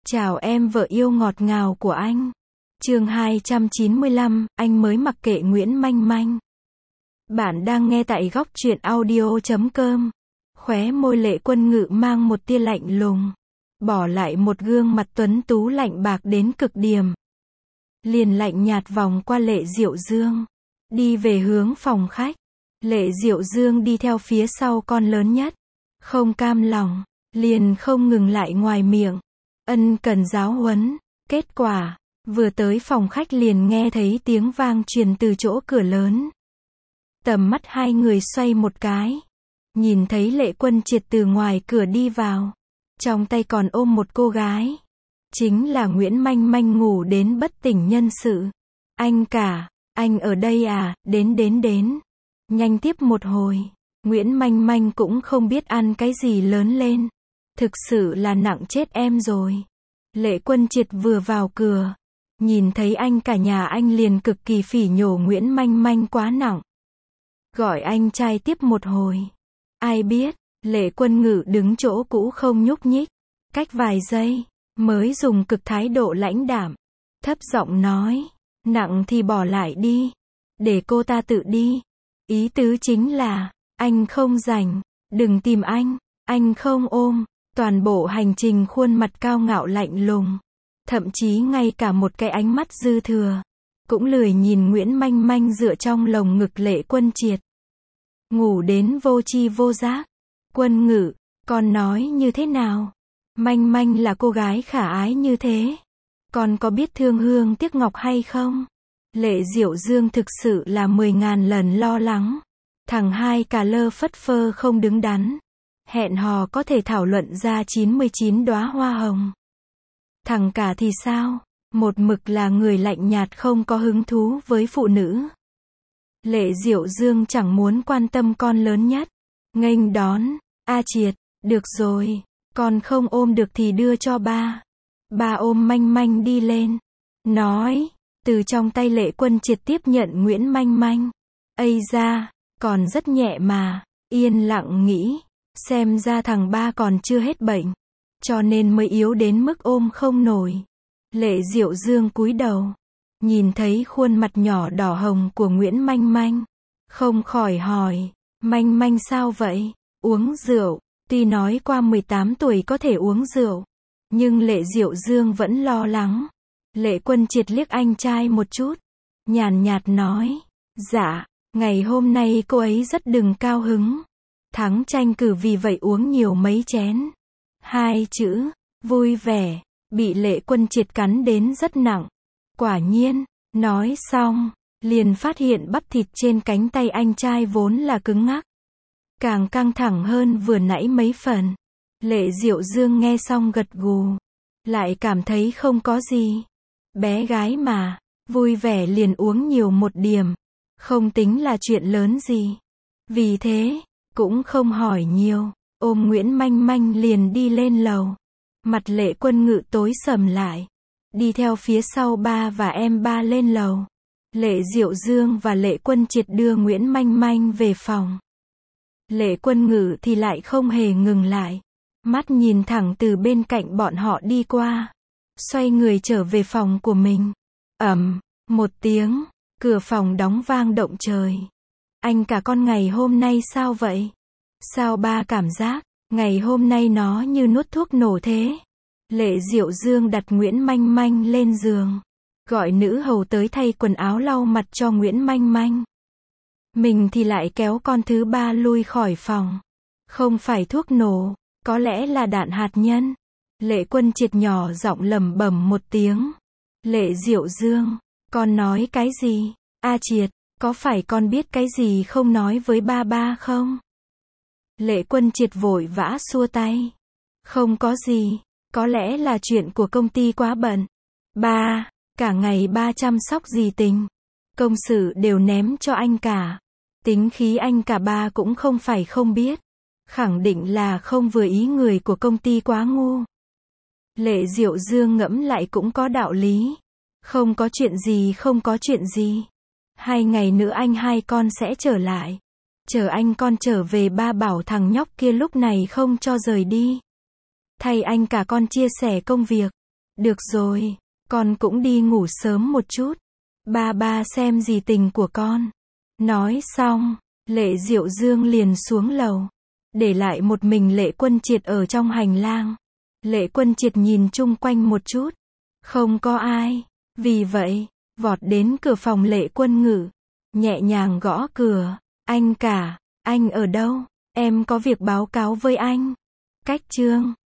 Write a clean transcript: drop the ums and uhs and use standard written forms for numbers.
Chào em vợ yêu ngọt ngào của anh. Chương 295, anh mới mặc kệ Nguyễn Manh Manh. Bạn đang nghe tại góc truyện audio.com. Khóe môi Lệ Quân Ngự mang một tia lạnh lùng, bỏ lại một gương mặt tuấn tú lạnh bạc đến cực điểm. Liền lạnh nhạt vòng qua Lệ Diệu Dương, đi về hướng phòng khách. Lệ Diệu Dương đi theo phía sau con lớn nhất, không cam lòng, liền không ngừng lại ngoài miệng ân cần giáo huấn. Kết quả, vừa tới phòng khách liền nghe thấy tiếng vang truyền từ chỗ cửa lớn. Tầm mắt hai người xoay một cái, nhìn thấy Lệ Quân Triệt từ ngoài cửa đi vào, trong tay còn ôm một cô gái. Chính là Nguyễn Manh Manh ngủ đến bất tỉnh nhân sự. Anh cả, anh ở đây à, đến. Nhanh tiếp một hồi. Nguyễn Manh Manh cũng không biết ăn cái gì lớn lên. Thực sự là nặng chết em rồi. Lệ Quân Triệt vừa vào cửa, nhìn thấy anh cả nhà anh liền cực kỳ phỉ nhổ Nguyễn Manh Manh quá nặng. Gọi anh trai tiếp một hồi. Ai biết, Lệ Quân Ngự đứng chỗ cũ không nhúc nhích. Cách vài giây, mới dùng cực thái độ lãnh đạm, thấp giọng nói, nặng thì bỏ lại đi, để cô ta tự đi. Ý tứ chính là, anh không rảnh, đừng tìm anh không ôm. Toàn bộ hành trình khuôn mặt cao ngạo lạnh lùng, thậm chí ngay cả một cái ánh mắt dư thừa, cũng lười nhìn Nguyễn Manh Manh dựa trong lồng ngực Lệ Quân Triệt. Ngủ đến vô tri vô giác. Quân Ngự, con nói như thế nào? Manh Manh là cô gái khả ái như thế, con có biết thương hương tiếc ngọc hay không? Lệ Diệu Dương thực sự là 10.000 lần lo lắng. Thằng hai cà lơ phất phơ không đứng đắn. Hẹn hò có thể thảo luận ra 99 đóa hoa hồng. Thằng cả thì sao? Một mực là người lạnh nhạt không có hứng thú với phụ nữ. Lệ Diệu Dương chẳng muốn quan tâm con lớn nhất. Nghênh đón, A Triệt, được rồi, con không ôm được thì đưa cho ba. Ba ôm Manh Manh đi lên. Nói, từ trong tay Lệ Quân Triệt tiếp nhận Nguyễn Manh Manh. Ây da, còn rất nhẹ mà. Yên lặng nghĩ, xem ra thằng ba còn chưa hết bệnh, cho nên mới yếu đến mức ôm không nổi. Lệ Diệu Dương cúi đầu, nhìn thấy khuôn mặt nhỏ đỏ hồng của Nguyễn Manh Manh, không khỏi hỏi, Manh Manh sao vậy? Uống rượu. Tuy nói qua 18 tuổi có thể uống rượu, nhưng Lệ Diệu Dương vẫn lo lắng. Lệ Quân Triệt liếc anh trai một chút, nhàn nhạt nói, dạ, ngày hôm nay cô ấy rất đừng cao hứng. Thắng tranh cử vì vậy uống nhiều mấy chén. Hai chữ, vui vẻ, bị Lệ Quân Triệt cắn đến rất nặng. Quả nhiên, nói xong, liền phát hiện bắp thịt trên cánh tay anh trai vốn là cứng ngắc, càng căng thẳng hơn vừa nãy mấy phần. Lệ Diệu Dương nghe xong gật gù, lại cảm thấy không có gì. Bé gái mà, vui vẻ liền uống nhiều một điểm, không tính là chuyện lớn gì. Vì thế, cũng không hỏi nhiều, ôm Nguyễn Manh Manh liền đi lên lầu. Mặt Lệ Quân Ngự tối sầm lại, đi theo phía sau ba và em ba lên lầu. Lệ Diệu Dương và Lệ Quân Triệt đưa Nguyễn Manh Manh về phòng. Lệ Quân Ngự thì lại không hề ngừng lại, mắt nhìn thẳng từ bên cạnh bọn họ đi qua, xoay người trở về phòng của mình. Ầm, một tiếng, cửa phòng đóng vang động trời. Anh cả con ngày hôm nay sao vậy? Sao ba cảm giác, ngày hôm nay nó như nuốt thuốc nổ thế? Lệ Diệu Dương đặt Nguyễn Manh Manh lên giường, gọi nữ hầu tới thay quần áo lau mặt cho Nguyễn Manh Manh. Mình thì lại kéo con thứ ba lui khỏi phòng. Không phải thuốc nổ, có lẽ là đạn hạt nhân. Lệ Quân Triệt nhỏ giọng lẩm bẩm một tiếng. Lệ Diệu Dương, con nói cái gì? A Triệt, có phải con biết cái gì không nói với ba không? Lệ Quân Triệt vội vã xua tay. Không có gì, có lẽ là chuyện của công ty quá bận. Ba, cả ngày ba chăm sóc dì Tình, công sự đều ném cho anh cả. Tính khí anh cả ba cũng không phải không biết, khẳng định là không vừa ý người của công ty quá ngu. Lệ Diệu Dương ngẫm lại cũng có đạo lý. Không có chuyện gì. 2 ngày nữa anh hai con sẽ trở lại. Chờ anh con trở về ba bảo thằng nhóc kia lúc này không cho rời đi. Thay anh cả con chia sẻ công việc. Được rồi, con cũng đi ngủ sớm một chút. Ba xem gì tình của con. Nói xong, Lệ Diệu Dương liền xuống lầu, để lại một mình Lệ Quân Triệt ở trong hành lang. Lệ Quân Triệt nhìn chung quanh một chút, không có ai, vì vậy, vọt đến cửa phòng Lệ Quân Ngự, nhẹ nhàng gõ cửa. Anh cả, anh ở đâu? Em có việc báo cáo với anh. Cách chương